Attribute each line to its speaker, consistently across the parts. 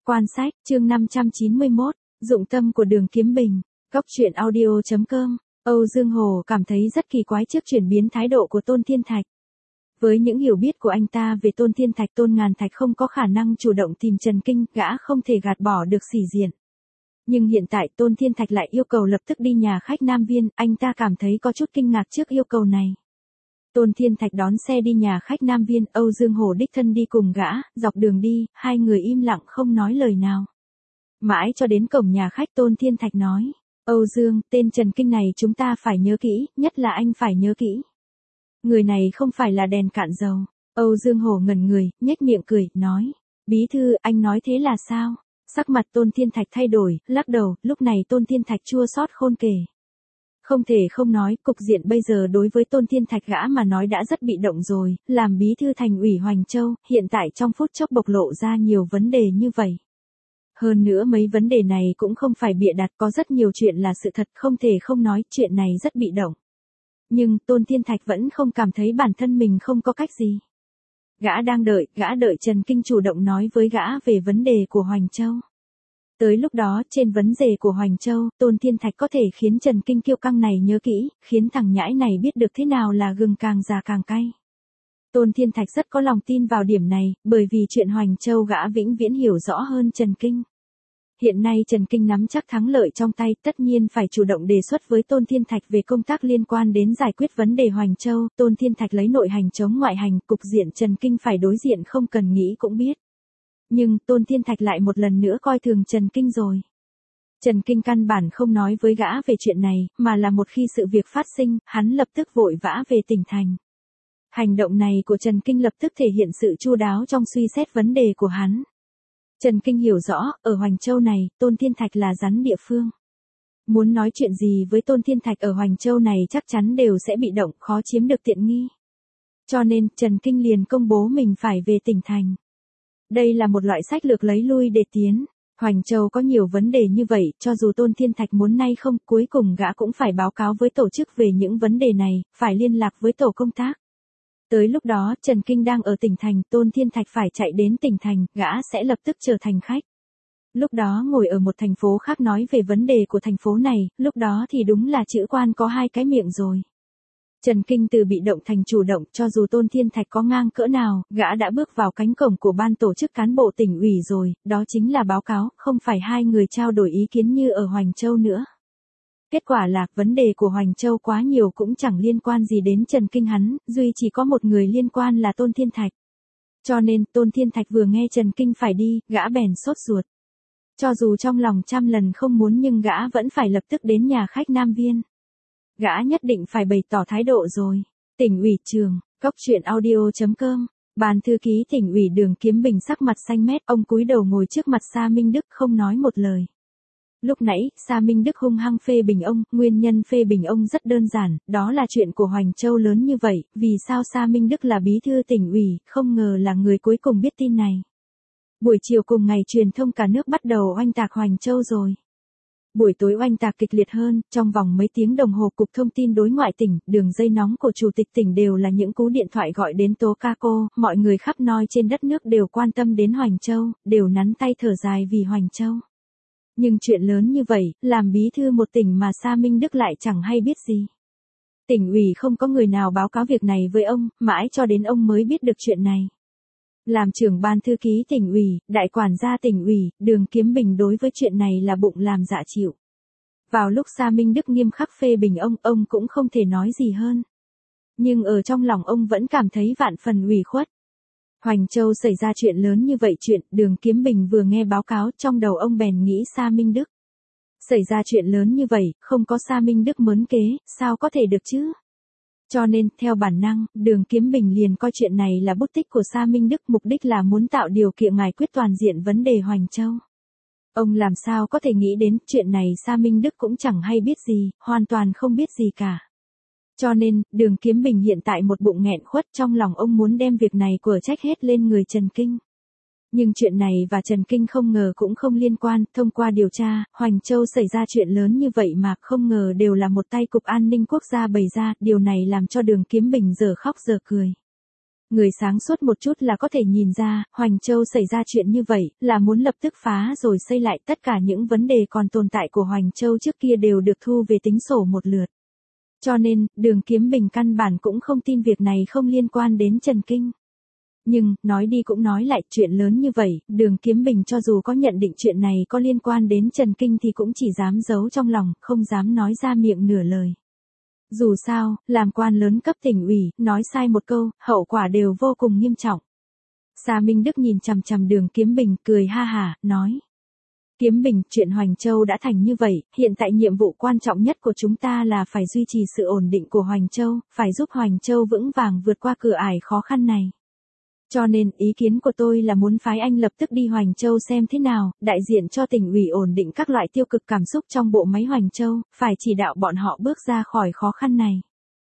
Speaker 1: Quan sách, chương 591, dụng tâm của Đường Kiếm Bình, Góc truyện audio.com. Âu Dương Hồ cảm thấy rất kỳ quái trước chuyển biến thái độ của Tôn Thiên Thạch. Với những hiểu biết của anh ta về Tôn Thiên Thạch, Tôn Ngàn Thạch không có khả năng chủ động tìm Trần Kinh, gã không thể gạt bỏ được sĩ diện. Nhưng hiện tại Tôn Thiên Thạch lại yêu cầu lập tức đi nhà khách Nam Viên, anh ta cảm thấy có chút kinh ngạc trước yêu cầu này. Tôn Thiên Thạch đón xe đi nhà khách Nam Viên, Âu Dương Hồ đích thân đi cùng gã, dọc đường đi, hai người im lặng không nói lời nào. Mãi cho đến cổng nhà khách Tôn Thiên Thạch nói, Âu Dương, tên Trần Kinh này chúng ta phải nhớ kỹ, nhất là anh phải nhớ kỹ. Người này không phải là đèn cạn dầu. Âu Dương Hồ ngẩn người, nhếch miệng cười, nói, bí thư, anh nói thế là sao? Sắc mặt Tôn Thiên Thạch thay đổi, lắc đầu, lúc này Tôn Thiên Thạch chua xót khôn kể. Không thể không nói, cục diện bây giờ đối với Tôn Thiên Thạch gã mà nói đã rất bị động rồi, làm bí thư thành ủy Hoành Châu, hiện tại trong phút chốc bộc lộ ra nhiều vấn đề như vậy. Hơn nữa mấy vấn đề này cũng không phải bịa đặt, có rất nhiều chuyện là sự thật, không thể không nói, chuyện này rất bị động. Nhưng Tôn Thiên Thạch vẫn không cảm thấy bản thân mình không có cách gì. Gã đang đợi Trần Kinh chủ động nói với gã về vấn đề của Hoành Châu. Tới lúc đó, trên vấn đề của Hoành Châu, Tôn Thiên Thạch có thể khiến Trần Kinh kiêu căng này nhớ kỹ, khiến thằng nhãi này biết được thế nào là gừng càng già càng cay. Tôn Thiên Thạch rất có lòng tin vào điểm này, bởi vì chuyện Hoành Châu gã vĩnh viễn hiểu rõ hơn Trần Kinh. Hiện nay Trần Kinh nắm chắc thắng lợi trong tay, tất nhiên phải chủ động đề xuất với Tôn Thiên Thạch về công tác liên quan đến giải quyết vấn đề Hoành Châu. Tôn Thiên Thạch lấy nội hành chống ngoại hành, cục diện Trần Kinh phải đối diện không cần nghĩ cũng biết. Nhưng Tôn Thiên Thạch lại một lần nữa coi thường Trần Kinh rồi. Trần Kinh căn bản không nói với gã về chuyện này, mà là một khi sự việc phát sinh, hắn lập tức vội vã về tỉnh thành. Hành động này của Trần Kinh lập tức thể hiện sự chu đáo trong suy xét vấn đề của hắn. Trần Kinh hiểu rõ, ở Hoành Châu này, Tôn Thiên Thạch là rắn địa phương. Muốn nói chuyện gì với Tôn Thiên Thạch ở Hoành Châu này chắc chắn đều sẽ bị động, khó chiếm được tiện nghi. Cho nên, Trần Kinh liền công bố mình phải về tỉnh thành. Đây là một loại sách lược lấy lui để tiến. Hoành Châu có nhiều vấn đề như vậy, cho dù Tôn Thiên Thạch muốn nay không, cuối cùng gã cũng phải báo cáo với tổ chức về những vấn đề này, phải liên lạc với tổ công tác. Tới lúc đó, Trần Kinh đang ở tỉnh thành, Tôn Thiên Thạch phải chạy đến tỉnh thành, gã sẽ lập tức trở thành khách. Lúc đó ngồi ở một thành phố khác nói về vấn đề của thành phố này, lúc đó thì đúng là chữ quan có hai cái miệng rồi. Trần Kinh từ bị động thành chủ động, cho dù Tôn Thiên Thạch có ngang cỡ nào, gã đã bước vào cánh cổng của ban tổ chức cán bộ tỉnh ủy rồi, đó chính là báo cáo, không phải hai người trao đổi ý kiến như ở Hoành Châu nữa. Kết quả là, vấn đề của Hoành Châu quá nhiều cũng chẳng liên quan gì đến Trần Kinh hắn, duy chỉ có một người liên quan là Tôn Thiên Thạch. Cho nên, Tôn Thiên Thạch vừa nghe Trần Kinh phải đi, gã bèn sốt ruột. Cho dù trong lòng trăm lần không muốn nhưng gã vẫn phải lập tức đến nhà khách Nam Viên. Gã nhất định phải bày tỏ thái độ rồi. Tỉnh ủy trường, Góc truyện audio.com. Ban thư ký tỉnh ủy Đường Kiếm Bình sắc mặt xanh mét, ông cúi đầu ngồi trước mặt Sa Minh Đức không nói một lời. Lúc nãy, Sa Minh Đức hung hăng phê bình ông, nguyên nhân phê bình ông rất đơn giản, đó là chuyện của Hoành Châu lớn như vậy, vì sao Sa Minh Đức là bí thư tỉnh ủy, không ngờ là người cuối cùng biết tin này. Buổi chiều cùng ngày truyền thông cả nước bắt đầu oanh tạc Hoành Châu rồi. Buổi tối oanh tạc kịch liệt hơn, trong vòng mấy tiếng đồng hồ Cục Thông tin Đối ngoại tỉnh, đường dây nóng của Chủ tịch tỉnh đều là những cú điện thoại gọi đến tố ca cô, mọi người khắp nơi trên đất nước đều quan tâm đến Hoành Châu, đều nắn tay thở dài vì Hoành Châu. Nhưng chuyện lớn như vậy, làm bí thư một tỉnh mà Sa Minh Đức lại chẳng hay biết gì. Tỉnh ủy không có người nào báo cáo việc này với ông, mãi cho đến ông mới biết được chuyện này. Làm trưởng ban thư ký tỉnh ủy, đại quản gia tỉnh ủy, Đường Kiếm Bình đối với chuyện này là bụng làm dạ chịu. Vào lúc Sa Minh Đức nghiêm khắc phê bình ông cũng không thể nói gì hơn. Nhưng ở trong lòng ông vẫn cảm thấy vạn phần ủy khuất. Hoành Châu xảy ra chuyện lớn như vậy, chuyện Đường Kiếm Bình vừa nghe báo cáo trong đầu ông bèn nghĩ Sa Minh Đức. Xảy ra chuyện lớn như vậy, không có Sa Minh Đức mớn kế, sao có thể được chứ? Cho nên, theo bản năng, Đường Kiếm Bình liền coi chuyện này là bút tích của Sa Minh Đức, mục đích là muốn tạo điều kiện giải quyết toàn diện vấn đề Hoành Châu. Ông làm sao có thể nghĩ đến chuyện này Sa Minh Đức cũng chẳng hay biết gì, hoàn toàn không biết gì cả. Cho nên, Đường Kiếm Bình hiện tại một bụng nghẹn khuất, trong lòng ông muốn đem việc này của trách hết lên người Trần Kinh. Nhưng chuyện này và Trần Kinh không ngờ cũng không liên quan, thông qua điều tra, Hoành Châu xảy ra chuyện lớn như vậy mà không ngờ đều là một tay Cục An ninh Quốc gia bày ra, điều này làm cho Đường Kiếm Bình giờ khóc giờ cười. Người sáng suốt một chút là có thể nhìn ra, Hoành Châu xảy ra chuyện như vậy, là muốn lập tức phá rồi xây lại, tất cả những vấn đề còn tồn tại của Hoành Châu trước kia đều được thu về tính sổ một lượt. Cho nên, Đường Kiếm Bình căn bản cũng không tin việc này không liên quan đến Trần Kinh. Nhưng, nói đi cũng nói lại, chuyện lớn như vậy, Đường Kiếm Bình cho dù có nhận định chuyện này có liên quan đến Trần Kinh thì cũng chỉ dám giấu trong lòng, không dám nói ra miệng nửa lời. Dù sao, làm quan lớn cấp tỉnh ủy, nói sai một câu, hậu quả đều vô cùng nghiêm trọng. Sa Minh Đức nhìn chằm chằm Đường Kiếm Bình, cười ha hả, nói. Kiếm Bình, chuyện Hoành Châu đã thành như vậy, hiện tại nhiệm vụ quan trọng nhất của chúng ta là phải duy trì sự ổn định của Hoành Châu, phải giúp Hoành Châu vững vàng vượt qua cửa ải khó khăn này. Cho nên, ý kiến của tôi là muốn phái anh lập tức đi Hoành Châu xem thế nào, đại diện cho tỉnh ủy ổn định các loại tiêu cực cảm xúc trong bộ máy Hoành Châu, phải chỉ đạo bọn họ bước ra khỏi khó khăn này.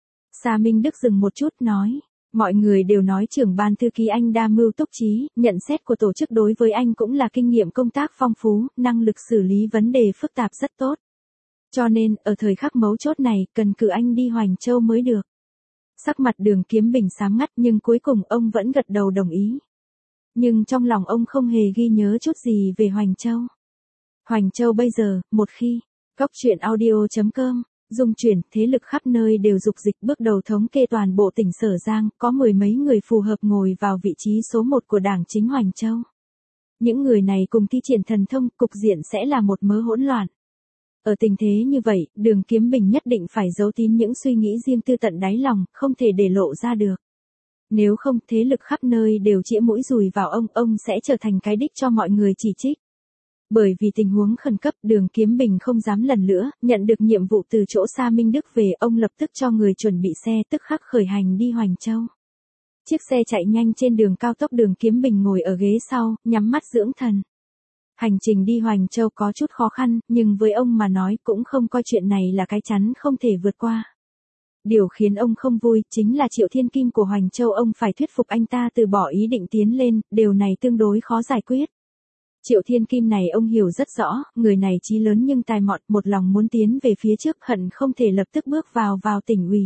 Speaker 1: Sa Minh Đức dừng một chút nói, mọi người đều nói trưởng ban thư ký anh đa mưu túc trí, nhận xét của tổ chức đối với anh cũng là kinh nghiệm công tác phong phú, năng lực xử lý vấn đề phức tạp rất tốt. Cho nên, ở thời khắc mấu chốt này, cần cử anh đi Hoành Châu mới được. Sắc mặt Đường Kiếm Bình sáng ngắt nhưng cuối cùng ông vẫn gật đầu đồng ý. Nhưng trong lòng ông không hề ghi nhớ chút gì về Hoành Châu. Hoành Châu bây giờ, một khi, Cóc Truyện Audio.com, dung chuyển, thế lực khắp nơi đều dục dịch bước đầu thống kê toàn bộ tỉnh Sở Giang, có mười mấy người phù hợp ngồi vào vị trí số 1 của đảng chính Hoành Châu. Những người này cùng thi triển thần thông, cục diện sẽ là một mớ hỗn loạn. Ở tình thế như vậy, Đường Kiếm Bình nhất định phải giấu kín những suy nghĩ riêng tư tận đáy lòng, không thể để lộ ra được. Nếu không, thế lực khắp nơi đều chĩa mũi dùi vào ông sẽ trở thành cái đích cho mọi người chỉ trích. Bởi vì tình huống khẩn cấp, Đường Kiếm Bình không dám lần nữa, nhận được nhiệm vụ từ chỗ Sa Minh Đức về, ông lập tức cho người chuẩn bị xe tức khắc khởi hành đi Hoành Châu. Chiếc xe chạy nhanh trên đường cao tốc, Đường Kiếm Bình ngồi ở ghế sau, nhắm mắt dưỡng thần. Hành trình đi Hoành Châu có chút khó khăn, nhưng với ông mà nói cũng không coi chuyện này là cái chắn không thể vượt qua. Điều khiến ông không vui chính là Triệu Thiên Kim của Hoành Châu, ông phải thuyết phục anh ta từ bỏ ý định tiến lên, điều này tương đối khó giải quyết. Triệu Thiên Kim này ông hiểu rất rõ, người này chí lớn nhưng tài mọn, một lòng muốn tiến về phía trước, hận không thể lập tức bước vào tỉnh ủy.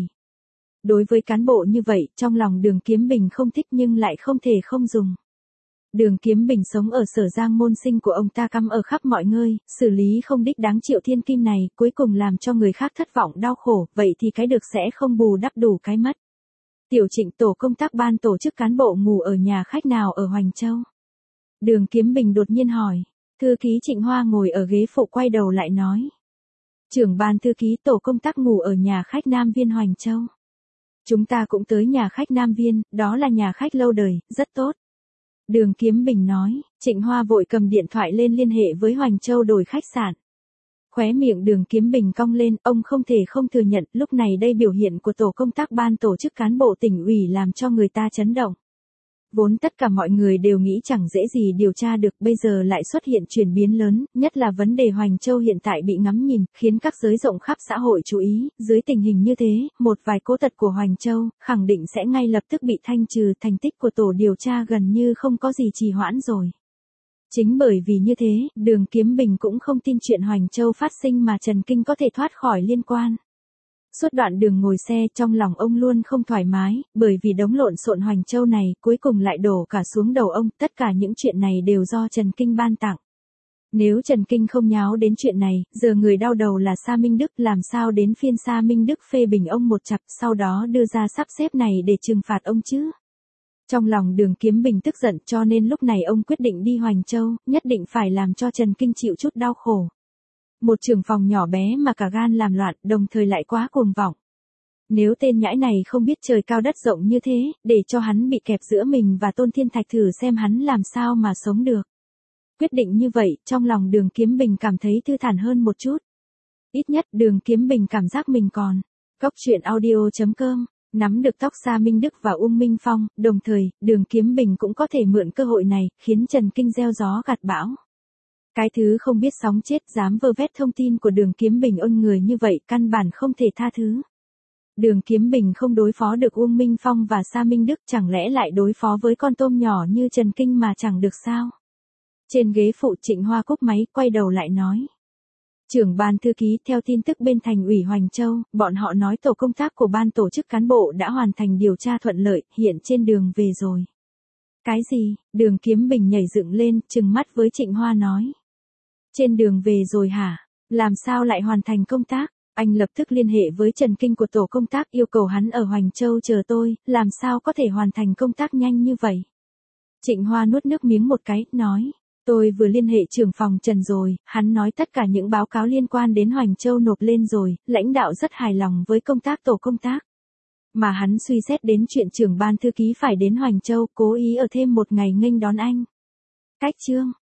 Speaker 1: Đối với cán bộ như vậy, trong lòng Đường Kiếm Bình không thích nhưng lại không thể không dùng. Đường Kiếm Bình sống ở Sở Giang, môn sinh của ông ta cắm ở khắp mọi nơi, xử lý không đích đáng Triệu Thiên Kim này, cuối cùng làm cho người khác thất vọng đau khổ, vậy thì cái được sẽ không bù đắp đủ cái mất. Tiểu Trịnh, tổ công tác ban tổ chức cán bộ ngủ ở nhà khách nào ở Hoành Châu? Đường Kiếm Bình đột nhiên hỏi. Thư ký Trịnh Hoa ngồi ở ghế phụ quay đầu lại nói. Trưởng ban thư ký tổ công tác ngủ ở nhà khách Nam Viên Hoành Châu. Chúng ta cũng tới nhà khách Nam Viên, đó là nhà khách lâu đời, rất tốt. Đường Kiếm Bình nói, Trịnh Hoa vội cầm điện thoại lên liên hệ với Hoành Châu đổi khách sạn. Khóe miệng Đường Kiếm Bình cong lên, ông không thể không thừa nhận, lúc này đây biểu hiện của tổ công tác ban tổ chức cán bộ tỉnh ủy làm cho người ta chấn động. Vốn tất cả mọi người đều nghĩ chẳng dễ gì điều tra được, bây giờ lại xuất hiện chuyển biến lớn, nhất là vấn đề Hoành Châu hiện tại bị ngắm nhìn, khiến các giới rộng khắp xã hội chú ý, dưới tình hình như thế, một vài cố tật của Hoành Châu, khẳng định sẽ ngay lập tức bị thanh trừ, thành tích của tổ điều tra gần như không có gì trì hoãn rồi. Chính bởi vì như thế, Đường Kiếm Bình cũng không tin chuyện Hoành Châu phát sinh mà Trần Kinh có thể thoát khỏi liên quan. Suốt đoạn đường ngồi xe, trong lòng ông luôn không thoải mái, bởi vì đống lộn xộn Hoành Châu này, cuối cùng lại đổ cả xuống đầu ông, tất cả những chuyện này đều do Trần Kinh ban tặng. Nếu Trần Kinh không nháo đến chuyện này, giờ người đau đầu là Sa Minh Đức, làm sao đến phiên Sa Minh Đức phê bình ông một chặp, sau đó đưa ra sắp xếp này để trừng phạt ông chứ? Trong lòng Đường Kiếm Bình tức giận, cho nên lúc này ông quyết định đi Hoành Châu, nhất định phải làm cho Trần Kinh chịu chút đau khổ. Một trưởng phòng nhỏ bé mà cả gan làm loạn, đồng thời lại quá cuồng vọng. Nếu tên nhãi này không biết trời cao đất rộng như thế, để cho hắn bị kẹp giữa mình và Tôn Thiên Thạch, thử xem hắn làm sao mà sống được. Quyết định như vậy, trong lòng Đường Kiếm Bình cảm thấy thư thản hơn một chút. Ít nhất Đường Kiếm Bình cảm giác mình còn. Cóc Truyện Audio.com, nắm được tóc Sa Minh Đức và Uông Minh Phong, đồng thời, Đường Kiếm Bình cũng có thể mượn cơ hội này, khiến Trần Kinh gieo gió gặt bão. Cái thứ không biết sóng chết dám vơ vét thông tin của Đường Kiếm Bình ôn người như vậy, căn bản không thể tha thứ. Đường Kiếm Bình không đối phó được Uông Minh Phong và Sa Minh Đức, chẳng lẽ lại đối phó với con tôm nhỏ như Trần Kinh mà chẳng được sao? Trên ghế phụ, Trịnh Hoa cúp máy, quay đầu lại nói. Trưởng ban thư ký, theo tin tức bên thành ủy Hoành Châu, bọn họ nói tổ công tác của ban tổ chức cán bộ đã hoàn thành điều tra thuận lợi, hiện trên đường về rồi. Cái gì? Đường Kiếm Bình nhảy dựng lên, trừng mắt với Trịnh Hoa nói. Trên đường về rồi hả? Làm sao lại hoàn thành công tác? Anh lập tức liên hệ với Trần Kinh của tổ công tác yêu cầu hắn ở Hoành Châu chờ tôi, làm sao có thể hoàn thành công tác nhanh như vậy? Trịnh Hoa nuốt nước miếng một cái, nói. Tôi vừa liên hệ trưởng phòng Trần rồi, hắn nói tất cả những báo cáo liên quan đến Hoành Châu nộp lên rồi, lãnh đạo rất hài lòng với công tác tổ công tác. Mà hắn suy xét đến chuyện trưởng ban thư ký phải đến Hoành Châu, cố ý ở thêm một ngày nghênh đón anh. Cách chương